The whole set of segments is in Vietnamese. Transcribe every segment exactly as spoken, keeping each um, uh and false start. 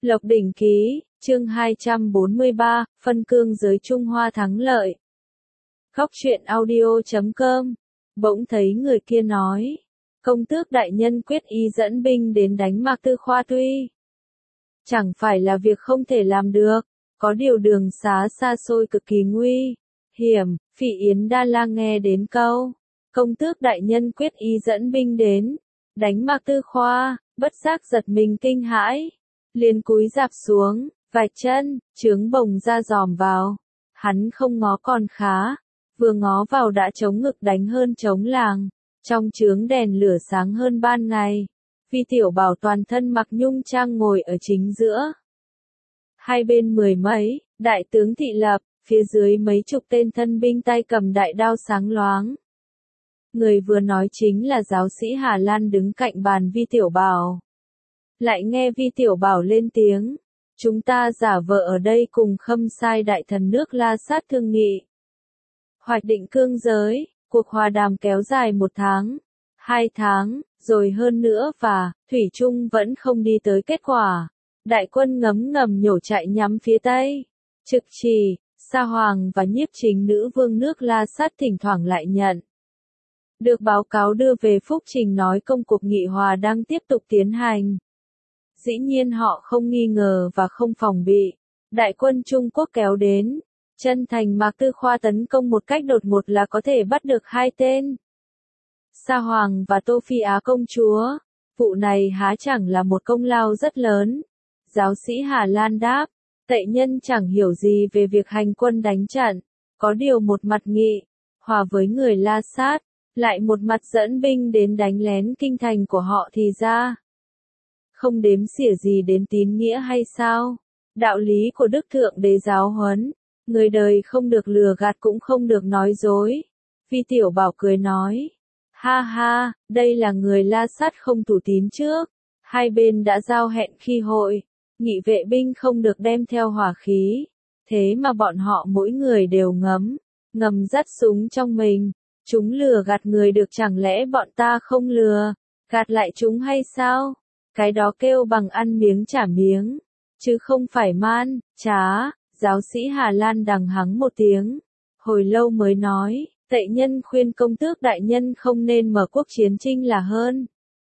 Lộc Đỉnh Ký, chương hai trăm bốn mươi ba, phân cương giới Trung Hoa thắng lợi. Khóc chuyện audio chấm com. Bỗng thấy người kia nói, công tước đại nhân quyết ý dẫn binh đến đánh Mạc Tư Khoa tuy chẳng phải là việc không thể làm được, có điều đường xá xa xôi cực kỳ nguy hiểm. Phỉ Yến Đa La nghe đến câu, công tước đại nhân quyết ý dẫn binh đến đánh Mạc Tư Khoa, bất giác giật mình kinh hãi, liền cúi rạp xuống, vạch chân, trướng bồng ra dòm vào. Hắn không ngó còn khá, vừa ngó vào đã chống ngực đánh hơn chống làng, trong trướng đèn lửa sáng hơn ban ngày. Vi Tiểu Bảo toàn thân mặc nhung trang ngồi ở chính giữa. Hai bên mười mấy, đại tướng Thị Lập, phía dưới mấy chục tên thân binh tay cầm đại đao sáng loáng. Người vừa nói chính là giáo sĩ Hà Lan đứng cạnh bàn Vi Tiểu Bảo. Lại nghe Vi Tiểu Bảo lên tiếng, chúng ta giả vờ ở đây cùng Khâm Sai đại thần nước La Sát thương nghị. Hoạch định cương giới, cuộc hòa đàm kéo dài một tháng, hai tháng, rồi hơn nữa và, Thủy chung vẫn không đi tới kết quả. Đại quân ngấm ngầm nhổ chạy nhắm phía Tây. Trực Trì, Sa Hoàng và nhiếp chính nữ vương nước La Sát thỉnh thoảng lại nhận được báo cáo đưa về phúc trình nói công cuộc nghị hòa đang tiếp tục tiến hành. Dĩ nhiên họ không nghi ngờ và không phòng bị. Đại quân Trung Quốc kéo đến, chân thành Mạc Tư Khoa tấn công một cách đột ngột là có thể bắt được hai tên. Sa Hoàng và Tô Phi Á công chúa, vụ này há chẳng là một công lao rất lớn. Giáo sĩ Hà Lan đáp, tệ nhân chẳng hiểu gì về việc hành quân đánh trận, có điều một mặt nghị hòa với người La Sát, lại một mặt dẫn binh đến đánh lén kinh thành của họ thì ra không đếm xỉa gì đến tín nghĩa hay sao? Đạo lý của Đức Thượng Đế giáo huấn, người đời không được lừa gạt cũng không được nói dối. Vi Tiểu Bảo cười nói, ha ha, đây là người La Sát không thủ tín trước, hai bên đã giao hẹn khi hội nghị vệ binh không được đem theo hỏa khí, thế mà bọn họ mỗi người đều ngấm ngầm dắt súng trong mình. Chúng lừa gạt người được, chẳng lẽ bọn ta không lừa gạt lại chúng hay sao? Cái đó kêu bằng ăn miếng trả miếng, chứ không phải man trá. Giáo sĩ Hà Lan đằng hắng một tiếng, hồi lâu mới nói, tệ nhân khuyên công tước đại nhân không nên mở cuộc chiến tranh là hơn.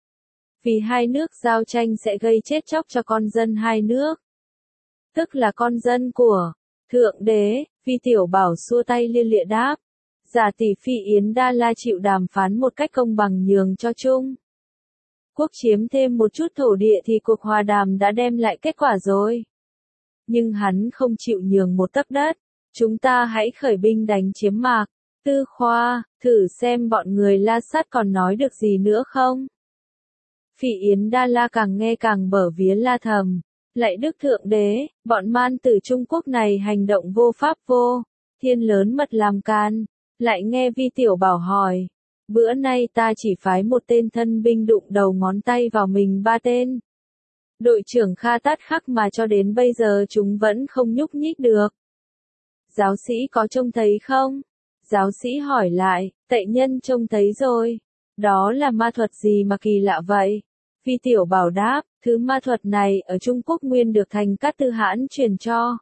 Vì hai nước giao tranh sẽ gây chết chóc cho con dân hai nước, tức là con dân của Thượng Đế. Vi Tiểu Bảo xua tay lia lịa đáp, giả tỷ Phỉ Yến Đa La chịu đàm phán một cách công bằng nhường cho Trung Quốc chiếm thêm một chút thổ địa thì cuộc hòa đàm đã đem lại kết quả rồi. Nhưng hắn không chịu nhường một tấc đất, chúng ta hãy khởi binh đánh chiếm Mạc Tư Khoa, thử xem bọn người La Sát còn nói được gì nữa không. Phỉ Yến Đa La càng nghe càng bở vía la thầm, lạy Đức Thượng Đế, bọn man tử Trung Quốc này hành động vô pháp vô thiên, lớn mật làm can. Lại nghe Vi Tiểu Bảo hỏi, bữa nay ta chỉ phái một tên thân binh đụng đầu ngón tay vào mình ba tên đội trưởng Kha Tát Khắc mà cho đến bây giờ chúng vẫn không nhúc nhích được. Giáo sĩ có trông thấy không? Giáo sĩ hỏi lại, tệ nhân trông thấy rồi. Đó là ma thuật gì mà kỳ lạ vậy? Vi Tiểu Bảo đáp, thứ ma thuật này ở Trung Quốc nguyên được Thành Cát Tư Hãn truyền cho.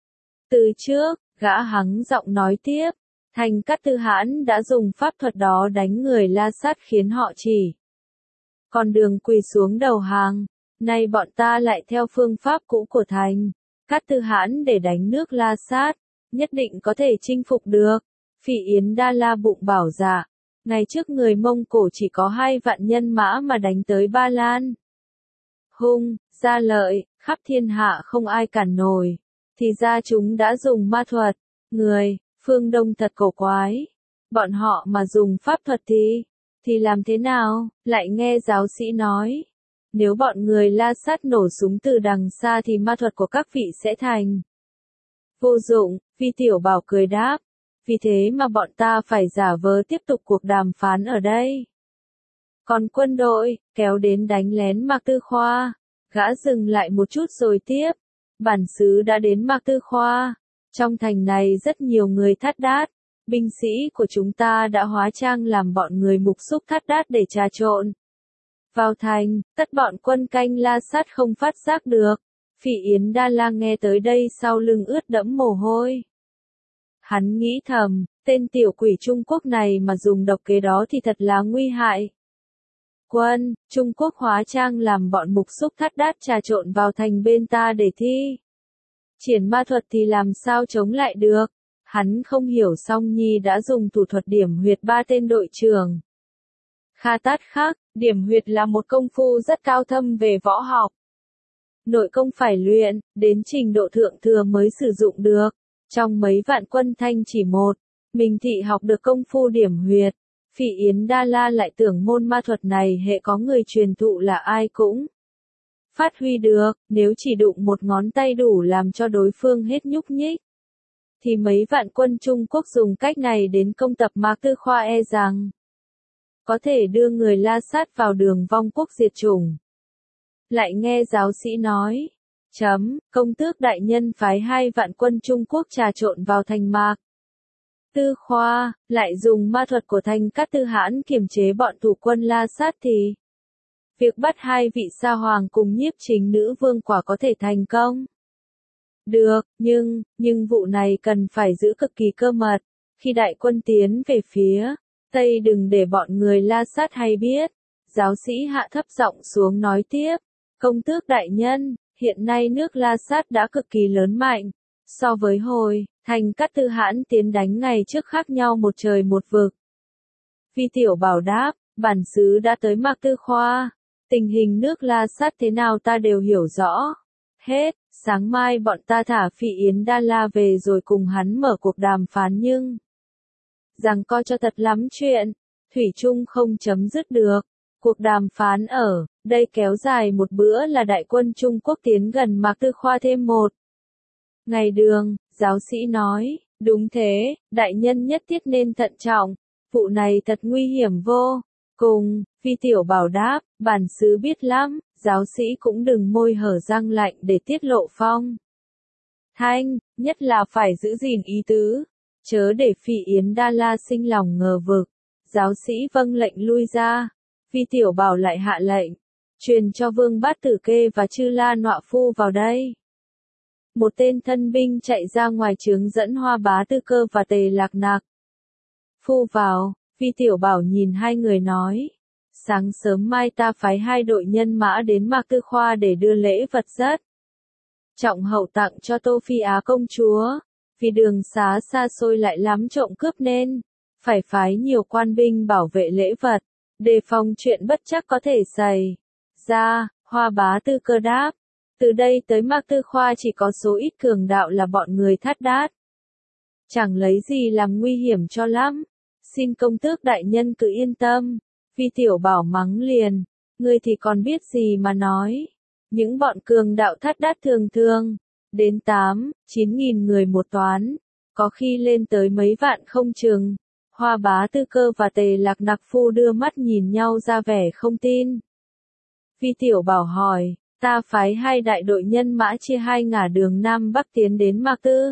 Từ trước, gã hắng giọng nói tiếp, Thành Cát Tư Hãn đã dùng pháp thuật đó đánh người La Sát khiến họ chỉ còn đường quỳ xuống đầu hàng. Nay bọn ta lại theo phương pháp cũ của Thành Cát Tư Hãn để đánh nước La Sát, nhất định có thể chinh phục được. Phỉ Yến Đa La bụng bảo dạ, ngày trước người Mông Cổ chỉ có hai vạn nhân mã mà đánh tới Ba Lan Hung, Gia Lợi, khắp thiên hạ không ai cản nổi, thì ra chúng đã dùng ma thuật. Người phương Đông thật cổ quái, bọn họ mà dùng pháp thuật thì thì làm thế nào? Lại nghe giáo sĩ nói, nếu bọn người La Sát nổ súng từ đằng xa thì ma thuật của các vị sẽ thành vô dụng. Vi Tiểu Bảo cười đáp, vì thế mà bọn ta phải giả vờ tiếp tục cuộc đàm phán ở đây. Còn quân đội, kéo đến đánh lén Mạc Tư Khoa. Gã dừng lại một chút rồi tiếp, bản xứ đã đến Mạc Tư Khoa. Trong thành này rất nhiều người thắt đát, binh sĩ của chúng ta đã hóa trang làm bọn người mục xúc thắt đát để trà trộn vào thành, tất bọn quân canh La Sát không phát giác được. Phỉ Yến Đa La nghe tới đây sau lưng ướt đẫm mồ hôi. Hắn nghĩ thầm, tên tiểu quỷ Trung Quốc này mà dùng độc kế đó thì thật là nguy hại. Quân, Trung Quốc hóa trang làm bọn mục xúc thắt đát trà trộn vào thành bên ta để thi triển ma thuật thì làm sao chống lại được. Hắn không hiểu Song Nhi đã dùng thủ thuật điểm huyệt ba tên đội trưởng. Kha Tát khác, điểm huyệt là một công phu rất cao thâm về võ học. Nội công phải luyện, đến trình độ thượng thừa mới sử dụng được. Trong mấy vạn quân Thanh chỉ một, mình thị học được công phu điểm huyệt. Phỉ Yến Đa La lại tưởng môn ma thuật này hệ có người truyền thụ là ai cũng phát huy được, nếu chỉ đụng một ngón tay đủ làm cho đối phương hết nhúc nhích. Thì mấy vạn quân Trung Quốc dùng cách này đến công tập Mạc Tư Khoa e rằng có thể đưa người La Sát vào đường vong quốc diệt chủng. Lại nghe giáo sĩ nói, chấm, công tước đại nhân phái hai vạn quân Trung Quốc trà trộn vào thành Mạc Tư Khoa, lại dùng ma thuật của Thành Cát Tư Hãn kiềm chế bọn thủ quân La Sát thì việc bắt hai vị sa hoàng cùng nhiếp chính nữ vương quả có thể thành công. Được, nhưng, nhưng vụ này cần phải giữ cực kỳ cơ mật. Khi đại quân tiến về phía Tây đừng để bọn người La Sát hay biết. Giáo sĩ hạ thấp giọng xuống nói tiếp. Công tước đại nhân, hiện nay nước La Sát đã cực kỳ lớn mạnh. So với hồi, Thành Cát Tư Hãn tiến đánh ngày trước khác nhau một trời một vực. Vi Tiểu Bảo đáp, bản xứ đã tới Mạc Tư Khoa. Tình hình nước La Sát thế nào ta đều hiểu rõ. Hết, sáng mai bọn ta thả Phỉ Yến Đa La về rồi cùng hắn mở cuộc đàm phán nhưng rằng coi cho thật lắm chuyện, thủy chung không chấm dứt được. Cuộc đàm phán ở đây kéo dài một bữa là đại quân Trung Quốc tiến gần Mạc Tư Khoa thêm một ngày đường, giáo sĩ nói, đúng thế, đại nhân nhất thiết nên thận trọng, vụ này thật nguy hiểm vô cùng. Vi Tiểu Bảo đáp, bản xứ biết lắm, giáo sĩ cũng đừng môi hở răng lạnh để tiết lộ phong thanh, nhất là phải giữ gìn ý tứ, chớ để Phỉ Yến Đa La sinh lòng ngờ vực. Giáo sĩ vâng lệnh lui ra. Vi Tiểu Bảo lại hạ lệnh, truyền cho Vương Bát Tử Kê và Chư La Nọa Phu vào đây. Một tên thân binh chạy ra ngoài trướng dẫn Hoa Bá Tư Cơ và Tề Lạc Nạc Phu vào. Vi Tiểu Bảo nhìn hai người nói, sáng sớm mai ta phái hai đội nhân mã đến Mạc Tư Khoa để đưa lễ vật rất trọng hậu tặng cho Tô Phi Á công chúa. Vì đường xá xa xôi lại lắm trộm cướp nên phải phái nhiều quan binh bảo vệ lễ vật, đề phòng chuyện bất chắc có thể xảy ra. Hoa Bá Tư Cơ đáp, từ đây tới Mạc Tư Khoa chỉ có số ít cường đạo là bọn người thắt đát, chẳng lấy gì làm nguy hiểm cho lắm. Xin công tước đại nhân cứ yên tâm. Vi Tiểu Bảo mắng liền, ngươi thì còn biết gì mà nói. Những bọn cường đạo thắt đát thường thường đến tám, chín nghìn người một toán, có khi lên tới mấy vạn không chừng. Hoa Bá Tư Cơ và Tề Lạc Nạc Phu đưa mắt nhìn nhau ra vẻ không tin. Vi Tiểu Bảo hỏi, ta phái hai đại đội nhân mã chia hai ngả đường Nam Bắc tiến đến Mạc Tư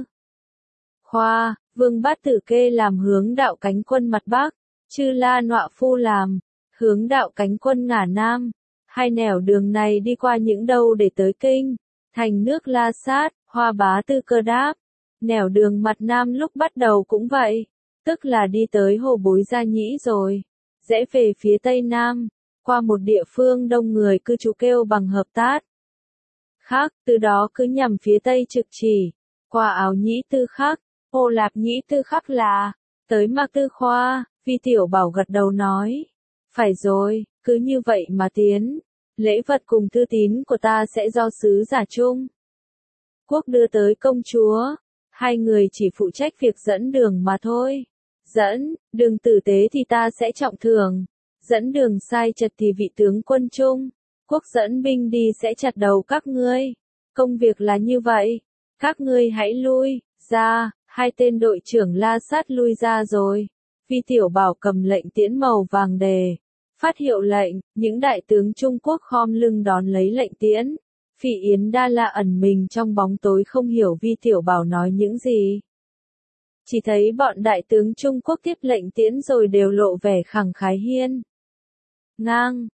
Khoa, Vương Bát Tử Kê làm hướng đạo cánh quân mặt Bắc, Chư La Nọa Phu làm hướng đạo cánh quân ngả Nam. Hai nẻo đường này đi qua những đâu để tới kinh thành nước La Sát? Hoa Bá Tư Cơ đáp, nẻo đường mặt Nam lúc bắt đầu cũng vậy, tức là đi tới Hồ Bối Gia Nhĩ rồi rẽ về phía Tây Nam, qua một địa phương đông người cư trú kêu bằng Hợp Tát khác, từ đó cứ nhằm phía Tây trực chỉ, qua Áo Nhĩ Tư Khắc, Hồ Lạp Nhĩ Tư Khắc là tới Mạc Tư Khoa. Vi Tiểu Bảo gật đầu nói, phải rồi, cứ như vậy mà tiến. Lễ vật cùng thư tín của ta sẽ do sứ giả Trung Quốc đưa tới công chúa. Hai người chỉ phụ trách việc dẫn đường mà thôi. Dẫn đường tử tế thì ta sẽ trọng thưởng. Dẫn đường sai chật thì vị tướng quân Trung Quốc dẫn binh đi sẽ chặt đầu các ngươi. Công việc là như vậy. Các ngươi hãy lui ra. Hai tên đội trưởng La Sát lui ra rồi. Vi Tiểu Bảo cầm lệnh tiễn màu vàng đề phát hiệu lệnh, những đại tướng Trung Quốc khom lưng đón lấy lệnh tiễn. Phỉ Yến Đa La ẩn mình trong bóng tối không hiểu Vi Tiểu Bảo nói những gì. Chỉ thấy bọn đại tướng Trung Quốc tiếp lệnh tiễn rồi đều lộ vẻ khẳng khái hiên ngang.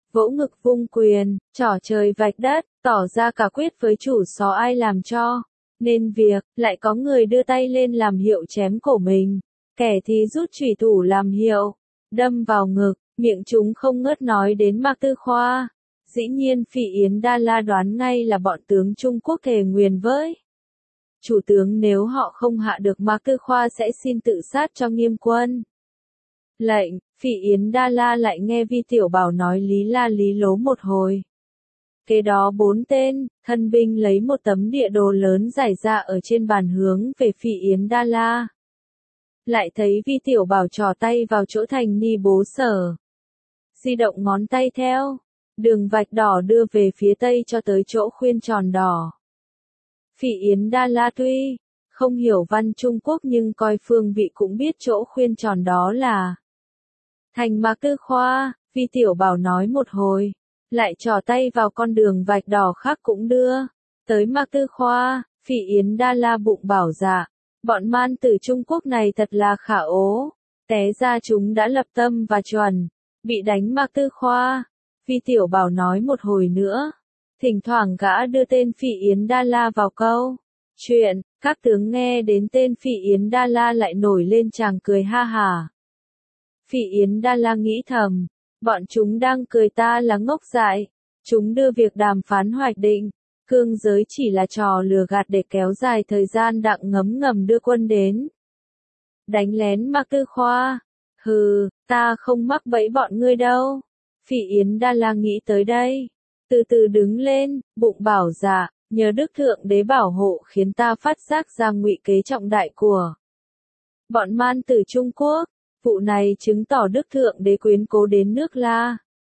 vỗ ngực vung quyền, trỏ trời vạch đất, tỏ ra cả quyết với chủ xó ai làm cho. Nên việc, lại có người đưa tay lên làm hiệu chém cổ mình. Kẻ thì rút chủy thủ làm hiệu, đâm vào ngực, miệng chúng không ngớt nói đến Mạc Tư Khoa. Dĩ nhiên Phỉ Yến Đa La đoán ngay là bọn tướng Trung Quốc thề nguyền với chủ tướng nếu họ không hạ được Mạc Tư Khoa sẽ xin tự sát cho Nghiêm quân. Lệnh, Phỉ Yến Đa La lại nghe Vi Tiểu Bảo nói lý la lý lố một hồi. Kế đó bốn tên, thân binh lấy một tấm địa đồ lớn rải ra ở trên bàn hướng về Phỉ Yến Đa La. Lại thấy Vi Tiểu Bảo trò tay vào chỗ thành ni bố sở. Di động ngón tay theo, đường vạch đỏ đưa về phía tây cho tới chỗ khuyên tròn đỏ. Phỉ Yến Đa La tuy không hiểu văn Trung Quốc nhưng coi phương vị cũng biết chỗ khuyên tròn đó là thành Mạc Tư Khoa. Vi Tiểu Bảo nói một hồi, lại trò tay vào con đường vạch đỏ khác cũng đưa tới Mạc Tư Khoa. Phỉ Yến Đa La bụng bảo dạ, bọn man tử Trung Quốc này thật là khả ố, té ra chúng đã lập tâm và chuẩn bị đánh Mạc Tư Khoa. Vi Tiểu Bảo nói một hồi nữa, thỉnh thoảng gã đưa tên Phỉ Yến Đa La vào câu chuyện, các tướng nghe đến tên Phỉ Yến Đa La lại nổi lên tràng cười ha hả. Phỉ Yến Đa La nghĩ thầm, bọn chúng đang cười ta là ngốc dại, chúng đưa việc đàm phán hoạch định cương giới chỉ là trò lừa gạt để kéo dài thời gian đặng ngấm ngầm đưa quân đến đánh lén Mạc Tư Khoa. Hừ, ta không mắc bẫy bọn ngươi đâu. Phỉ Yến Đa La nghĩ tới đây, từ từ đứng lên, bụng bảo dạ, nhờ Đức Thượng Đế bảo hộ khiến ta phát giác ra ngụy kế trọng đại của bọn man tử Trung Quốc. Vụ này chứng tỏ Đức Thượng Đế quyến cố đến nước La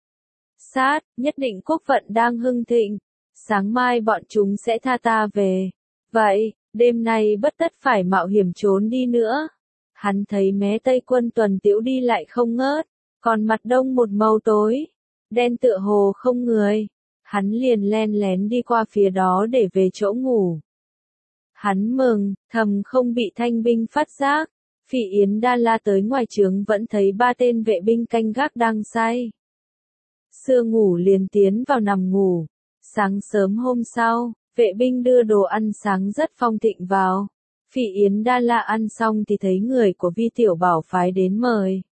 Sát, nhất định quốc vận đang hưng thịnh. Sáng mai bọn chúng sẽ tha ta về. Vậy, đêm nay bất tất phải mạo hiểm trốn đi nữa. Hắn thấy mé Tây quân tuần tiễu đi lại không ngớt, còn mặt đông một màu tối, đen tựa hồ không người. Hắn liền len lén đi qua phía đó để về chỗ ngủ. Hắn mừng, thầm không bị thanh binh phát giác. Phỉ Yến Đa La tới ngoài trướng vẫn thấy ba tên vệ binh canh gác đang say sưa ngủ liền tiến vào nằm ngủ. Sáng sớm hôm sau, vệ binh đưa đồ ăn sáng rất phong thịnh vào. Phỉ Yến Đa La ăn xong thì thấy người của Vi Tiểu Bảo phái đến mời.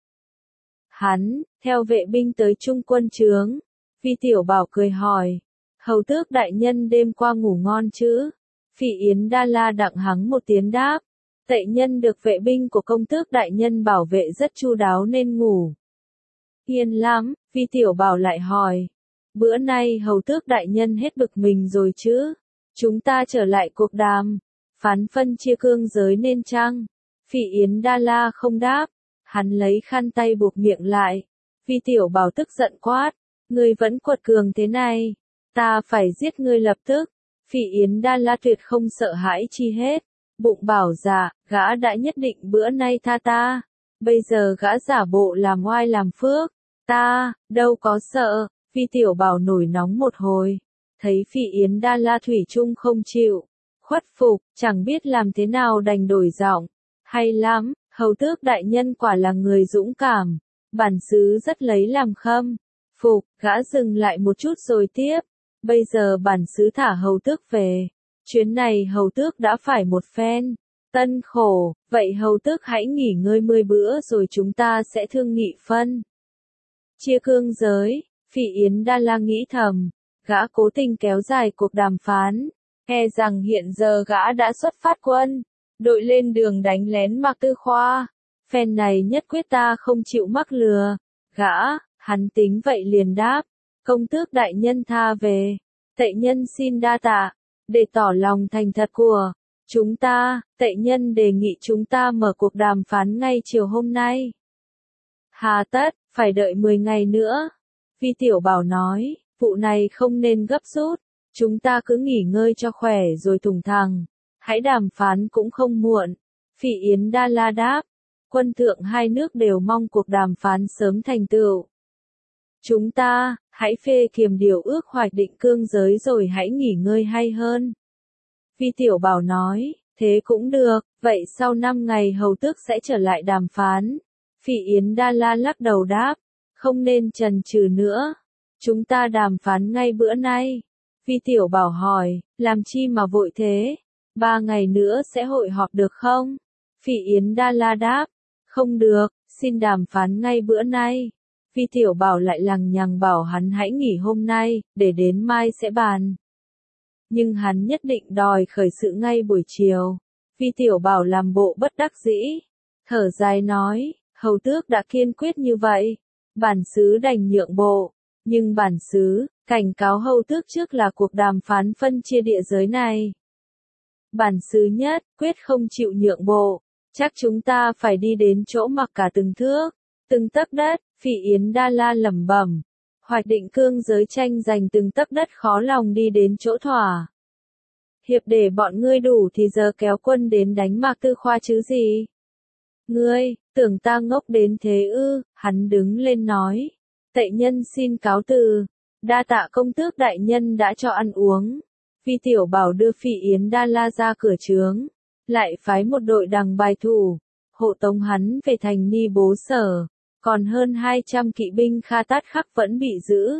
Hắn, theo vệ binh tới trung quân trướng. Vi Tiểu Bảo cười hỏi, hầu tước đại nhân đêm qua ngủ ngon chứ? Phỉ Yến Đa La đặng hắng một tiếng đáp, tệ nhân được vệ binh của công tước đại nhân bảo vệ rất chu đáo nên ngủ yên lắm. Vi Tiểu Bảo lại hỏi, bữa nay hầu tước đại nhân hết bực mình rồi chứ? Chúng ta trở lại cuộc đàm phán phân chia cương giới nên chăng? Phỉ Yến Đa La không đáp, hắn lấy khăn tay buộc miệng lại. Vi Tiểu Bảo tức giận quát, ngươi vẫn quật cường thế này, ta phải giết ngươi lập tức. Phỉ Yến Đa La tuyệt không sợ hãi chi hết, bụng bảo dạ, gã đã nhất định bữa nay tha ta, bây giờ gã giả bộ làm oai làm phước, ta, đâu có sợ. Vi Tiểu Bảo nổi nóng một hồi, thấy Phỉ Yến Đa La thủy chung không chịu khuất phục, chẳng biết làm thế nào đành đổi giọng, hay lắm, hầu tước đại nhân quả là người dũng cảm, bản xứ rất lấy làm khâm phục. Gã dừng lại một chút rồi tiếp, bây giờ bản xứ thả hầu tước về, chuyến này hầu tước đã phải một phen tân khổ, vậy hầu tước hãy nghỉ ngơi mười bữa rồi chúng ta sẽ thương nghị phân chia cương giới. Phỉ Yến Đa La nghĩ thầm, gã cố tình kéo dài cuộc đàm phán, e rằng hiện giờ gã đã xuất phát quân đội lên đường đánh lén Mạc Tư Khoa, phen này nhất quyết ta không chịu mắc lừa gã. Hắn tính vậy liền đáp, công tước đại nhân tha về, tệ nhân xin đa tạ. Để tỏ lòng thành thật của chúng ta, tệ nhân đề nghị chúng ta mở cuộc đàm phán ngay chiều hôm nay. Hà tất, phải đợi mười ngày nữa. Vi Tiểu Bảo nói, vụ này không nên gấp rút, chúng ta cứ nghỉ ngơi cho khỏe rồi thủng thẳng, hãy đàm phán cũng không muộn. Phỉ Yến Đa La đáp, quân thượng hai nước đều mong cuộc đàm phán sớm thành tựu. Chúng ta, hãy phê kiềm điều ước hoạch định cương giới rồi hãy nghỉ ngơi hay hơn. Vi Tiểu Bảo nói, thế cũng được, vậy sau năm ngày hầu tước sẽ trở lại đàm phán. Phỉ Yến Đa La lắc đầu đáp, không nên chần chừ nữa. Chúng ta đàm phán ngay bữa nay. Vi Tiểu Bảo hỏi, làm chi mà vội thế? Ba ngày nữa sẽ hội họp được không? Phỉ Yến Đa La đáp, không được, xin đàm phán ngay bữa nay. Vi Tiểu Bảo lại lằng nhằng bảo hắn hãy nghỉ hôm nay, để đến mai sẽ bàn. Nhưng hắn nhất định đòi khởi sự ngay buổi chiều. Vi Tiểu Bảo làm bộ bất đắc dĩ, thở dài nói, hầu tước đã kiên quyết như vậy, bản xứ đành nhượng bộ, nhưng bản xứ cảnh cáo hầu tước trước là cuộc đàm phán phân chia địa giới này. Bản xứ nhất quyết không chịu nhượng bộ, chắc chúng ta phải đi đến chỗ mặc cả từng thước, từng tấc đất. Phỉ Yến Đa La lẩm bẩm, hoạch định cương giới tranh giành từng tấc đất khó lòng đi đến chỗ thỏa hiệp để bọn ngươi đủ thì giờ kéo quân đến đánh Mạc Tư Khoa chứ gì? Ngươi, tưởng ta ngốc đến thế ư? Hắn đứng lên nói, tệ nhân xin cáo từ, đa tạ công tước đại nhân đã cho ăn uống. Vi Tiểu Bảo đưa Phỉ Yến Đa La ra cửa trướng, lại phái một đội đằng bài thủ, hộ tống hắn về thành Ni Bố Sở, còn hơn hai trăm kỵ binh Kha Tát Khắc vẫn bị giữ.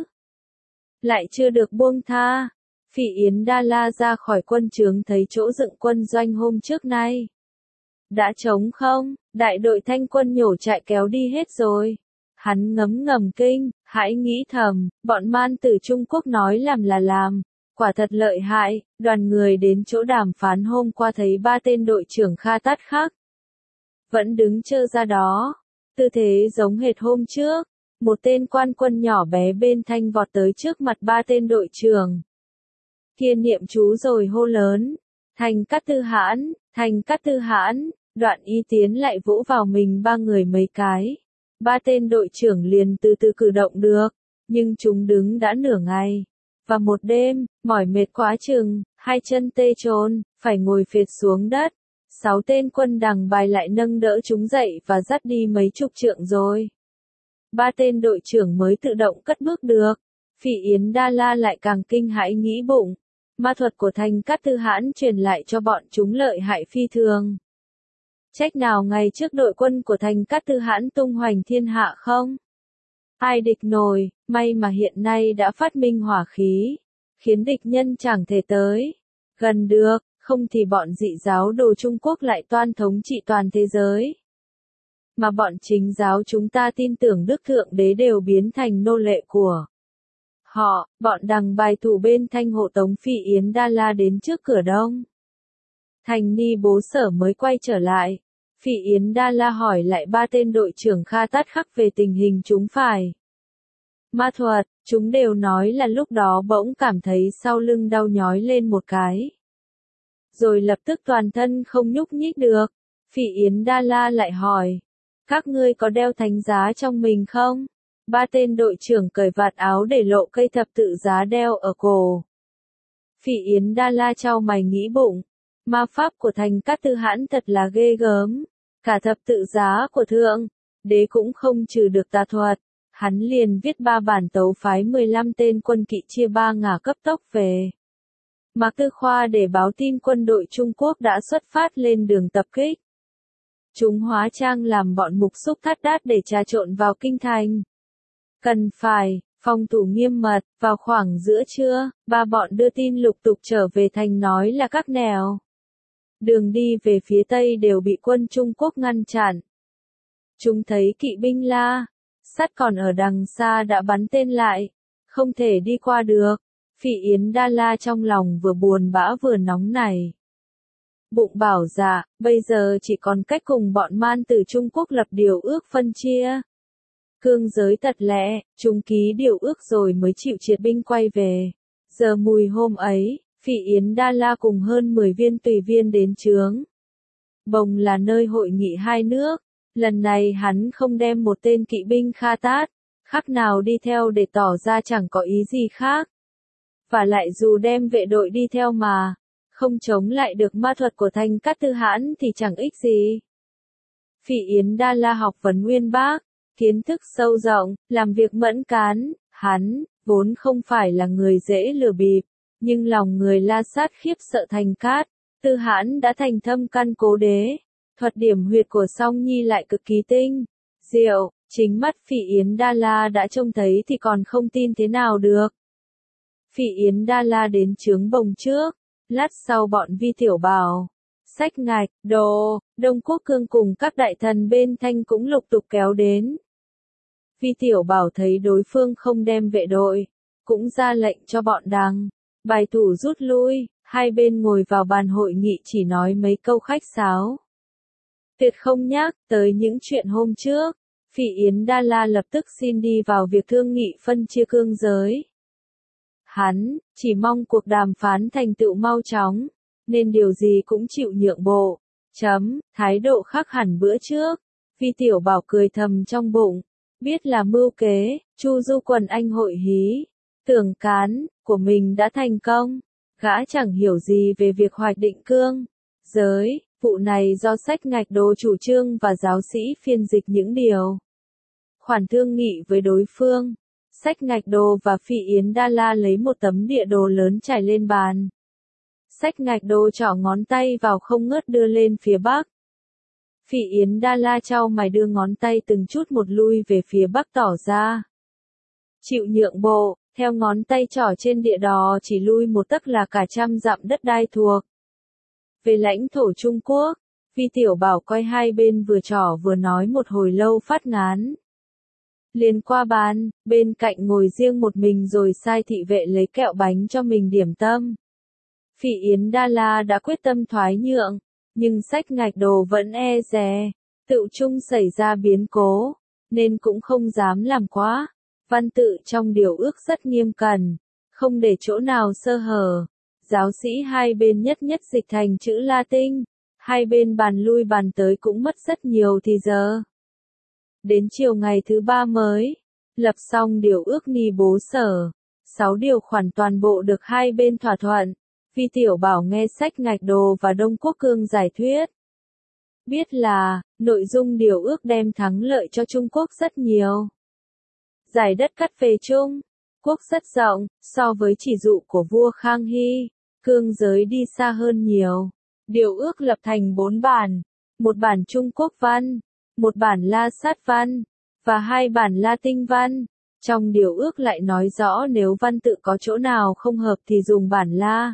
Lại chưa được buông tha. Phỉ Yến Đa La ra khỏi quân trướng thấy chỗ dựng quân doanh hôm trước nay đã trống không, đại đội thanh quân nhổ trại kéo đi hết rồi. Hắn ngấm ngầm kinh, hãy nghĩ thầm, bọn man tử Trung Quốc nói làm là làm, quả thật lợi hại. Đoàn người đến chỗ đàm phán hôm qua thấy ba tên đội trưởng Kha Tát Khắc vẫn đứng chơ ra đó, tư thế giống hệt hôm trước. Một tên quan quân nhỏ bé bên thanh vọt tới trước mặt ba tên đội trưởng kia niệm chú rồi hô lớn, Thành Cát Tư Hãn, Thành Cát Tư Hãn. Đoạn Y tiến lại vỗ vào mình ba người mấy cái. Ba tên đội trưởng liền từ từ cử động được, nhưng chúng đứng đã nửa ngày và một đêm, mỏi mệt quá chừng, hai chân tê trôn, phải ngồi phệt xuống đất. Sáu tên quân đằng bài lại nâng đỡ chúng dậy và dắt đi mấy chục trượng rồi. Ba tên đội trưởng mới tự động cất bước được. Phỉ Yến Đa La lại càng kinh hãi nghĩ bụng, ma thuật của Thành Cát Tư Hãn truyền lại cho bọn chúng lợi hại phi thường. Trách nào ngày trước đội quân của Thành Cát Tư Hãn tung hoành thiên hạ không? Ai địch nổi, may mà hiện nay đã phát minh hỏa khí, khiến địch nhân chẳng thể tới gần được, không thì bọn dị giáo đồ Trung Quốc lại toan thống trị toàn thế giới. Mà bọn chính giáo chúng ta tin tưởng Đức Thượng Đế đều biến thành nô lệ của họ. Bọn đằng bài thủ bên thanh hộ tống Phỉ Yến Đa La đến trước cửa đông thành Ni Bố Sở mới quay trở lại. Phỉ Yến Đa La hỏi lại ba tên đội trưởng Kha Tát Khắc về tình hình chúng phải ma thuật. Chúng đều nói là lúc đó bỗng cảm thấy sau lưng đau nhói lên một cái, rồi lập tức toàn thân không nhúc nhích được. Phỉ Yến Đa La lại hỏi, các ngươi có đeo thánh giá trong mình không? Ba tên đội trưởng cởi vạt áo để lộ cây thập tự giá đeo ở cổ. Phỉ Yến Đa La chau mày nghĩ bụng, ma pháp của Thành Cát Tư Hãn thật là ghê gớm, cả thập tự giá của Thượng Đế cũng không trừ được tà thuật. Hắn liền viết ba bản tấu phái mười lăm tên quân kỵ chia ba ngả cấp tốc về Mạc Tư Khoa để báo tin quân đội Trung Quốc đã xuất phát lên đường tập kích. Chúng hóa trang làm bọn mục xúc thắt đát để trà trộn vào kinh thành. Cần phải phòng thủ nghiêm mật. Vào khoảng giữa trưa, ba bọn đưa tin lục tục trở về thành nói là các nẻo đường đi về phía tây đều bị quân Trung Quốc ngăn chặn. Chúng thấy kỵ binh La Sắt còn ở đằng xa đã bắn tên lại, không thể đi qua được. Phỉ Yến Đa La trong lòng vừa buồn bã vừa nóng nảy. Bụng bảo dạ, bây giờ chỉ còn cách cùng bọn man tử Trung Quốc lập điều ước phân chia cương giới tật lẽ, chúng ký điều ước rồi mới chịu triệt binh quay về. Giờ mùi hôm ấy, Phỉ Yến Đa La cùng hơn mười viên tùy viên đến trướng Bồng là nơi hội nghị hai nước. Lần này hắn không đem một tên kỵ binh Kha Tát Khắc nào đi theo để tỏ ra chẳng có ý gì khác. Và lại dù đem vệ đội đi theo mà không chống lại được ma thuật của Thành Cát Tư Hãn thì chẳng ích gì. Phỉ Yến Đa La học vấn uyên bác, kiến thức sâu rộng, làm việc mẫn cán. Hắn vốn không phải là người dễ lừa bịp, nhưng lòng người La Sát khiếp sợ Thành Cát Tư Hãn đã thành thâm căn cố đế. Thuật điểm huyệt của Song Nhi lại cực kỳ tinh diệu, Chính mắt Phỉ Yến Đa La đã trông thấy thì còn không tin thế nào được. Phỉ Yến Đa La đến chướng bồng trước, lát sau bọn Vi Tiểu Bảo, Sách Ngạch, Đồ, Đông Quốc Cương cùng các đại thần bên Thanh cũng lục tục kéo đến. Vi Tiểu Bảo thấy đối phương không đem vệ đội, cũng ra lệnh cho bọn Đằng, Bài Thủ rút lui, hai bên ngồi vào bàn hội nghị chỉ nói mấy câu khách sáo. Tuyệt không nhắc tới những chuyện hôm trước, Phỉ Yến Đa La lập tức xin đi vào việc thương nghị phân chia cương giới. Hắn chỉ mong cuộc đàm phán thành tựu mau chóng, nên điều gì cũng chịu nhượng bộ. Chấm, thái độ khác hẳn bữa trước. Vi Tiểu Bảo cười thầm trong bụng, biết là mưu kế, Chu Du quần anh hội hí, tưởng cán của mình đã thành công. Gã chẳng hiểu gì về việc hoạch định cương giới, vụ này do Sách Ngạch Đồ chủ trương và giáo sĩ phiên dịch những điều khoản thương nghị với đối phương. Sách Ngạch Đồ và Phỉ Yến Đa La lấy một tấm địa đồ lớn trải lên bàn. Sách Ngạch Đồ trỏ ngón tay vào không ngớt đưa lên phía bắc. Phỉ Yến Đa La chau mày đưa ngón tay từng chút một lui về phía bắc tỏ ra chịu nhượng bộ, theo ngón tay trỏ trên địa đồ chỉ lui một tấc là cả trăm dặm đất đai thuộc về lãnh thổ Trung Quốc. Vi Tiểu Bảo coi hai bên vừa trỏ vừa nói một hồi lâu phát ngán. Liền qua bàn, bên cạnh ngồi riêng một mình rồi sai thị vệ lấy kẹo bánh cho mình điểm tâm. Phỉ Yến Đa La đã quyết tâm thoái nhượng, nhưng Sách Ngạch Đồ vẫn e dè, tự chung xảy ra biến cố, nên cũng không dám làm quá. Văn tự trong điều ước rất nghiêm cẩn, không để chỗ nào sơ hở. Giáo sĩ hai bên nhất nhất dịch thành chữ Latin, hai bên bàn lui bàn tới cũng mất rất nhiều thì giờ. Đến chiều ngày thứ ba mới lập xong điều ước ni bố sở, sáu điều khoản toàn bộ được hai bên thỏa thuận. Vi Tiểu Bảo nghe Sách Ngạch Đồ và Đông Quốc Cương giải thuyết, biết là nội dung điều ước đem thắng lợi cho Trung Quốc rất nhiều. Giải đất cắt về Trung Quốc rất rộng, so với chỉ dụ của vua Khang Hy, cương giới đi xa hơn nhiều. Điều ước lập thành bốn bản, một bản Trung Quốc văn, một bản La Sát văn, và hai bản La Tinh văn. Trong điều ước lại nói rõ nếu văn tự có chỗ nào không hợp thì dùng bản La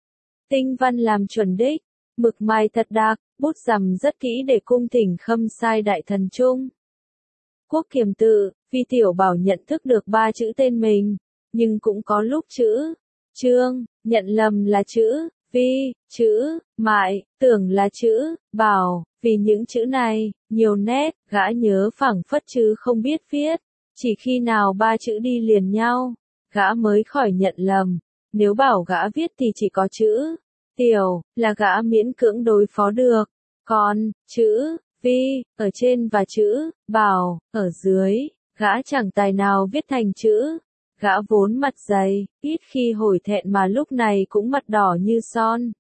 Tinh văn làm chuẩn đích, mực mài thật đặc, bút rằm rất kỹ để cung thỉnh khâm sai đại thần Trung Quốc kiềm tự. Vi Tiểu Bảo nhận thức được ba chữ tên mình, nhưng cũng có lúc chữ Trương nhận lầm là chữ Vi, chữ Mại tưởng là chữ Bảo. Vì những chữ này nhiều nét, gã nhớ phảng phất chứ không biết viết. Chỉ khi nào ba chữ đi liền nhau, gã mới khỏi nhận lầm. Nếu bảo gã viết thì chỉ có chữ Tiểu là gã miễn cưỡng đối phó được, còn chữ Vi ở trên và chữ Bảo ở dưới, gã chẳng tài nào viết thành chữ. Gã vốn mặt dày, ít khi hổi thẹn mà lúc này cũng mặt đỏ như son.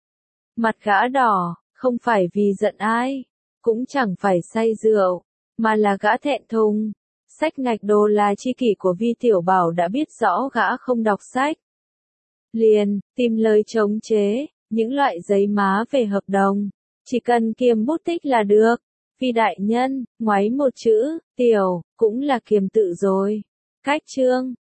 Mặt gã đỏ, không phải vì giận ai, cũng chẳng phải say rượu, mà là gã thẹn thùng. Sách Ngạch Đồ là tri kỷ của Vi Tiểu Bảo đã biết rõ gã không đọc sách. Liền, tìm lời chống chế, những loại giấy má về hợp đồng. Chỉ cần kiềm bút tích là được. Vi đại nhân, ngoáy một chữ, Tiểu, cũng là kiềm tự rồi. Cách chương